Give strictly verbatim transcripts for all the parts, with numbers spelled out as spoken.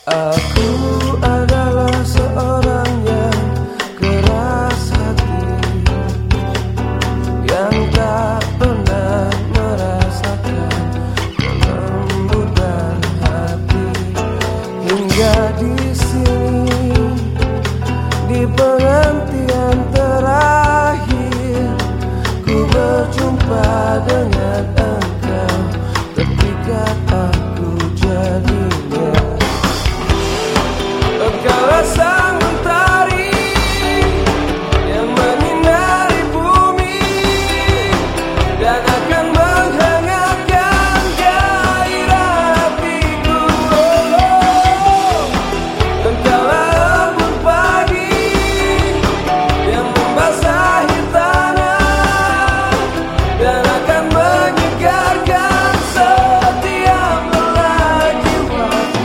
Aku adalah seorang yang keras hati, yang tak pernah merasakan kelembutan hati. Hingga di sini, di penantian terakhir, ku berjumpa dengan engkau ketika aku jadinya. Engkaulah sang mentari yang menyinari bumi dan akan menghangatkan gairah hatiku. Engkaulah embun pagi yang membasahi tanah dan akan menyegarkan setiap helai jiwaku.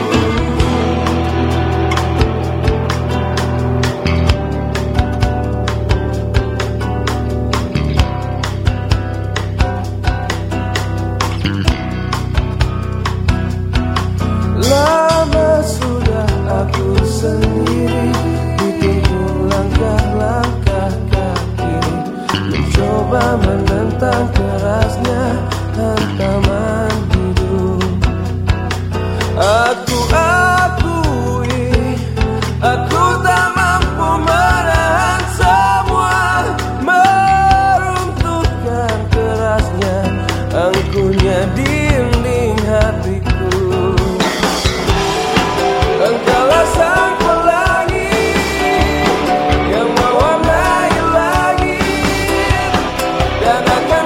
Lama sudah aku sendiri ditempuh langkah-langkah kaki, mencoba menentang kerasnya hantaman hidup. Aku akui, aku tak mampu menahan semua, meruntuhkan kerasnya angkuhnya dinding hatiku. Engkaulah sang pelangi yang mewarnai langit dan akan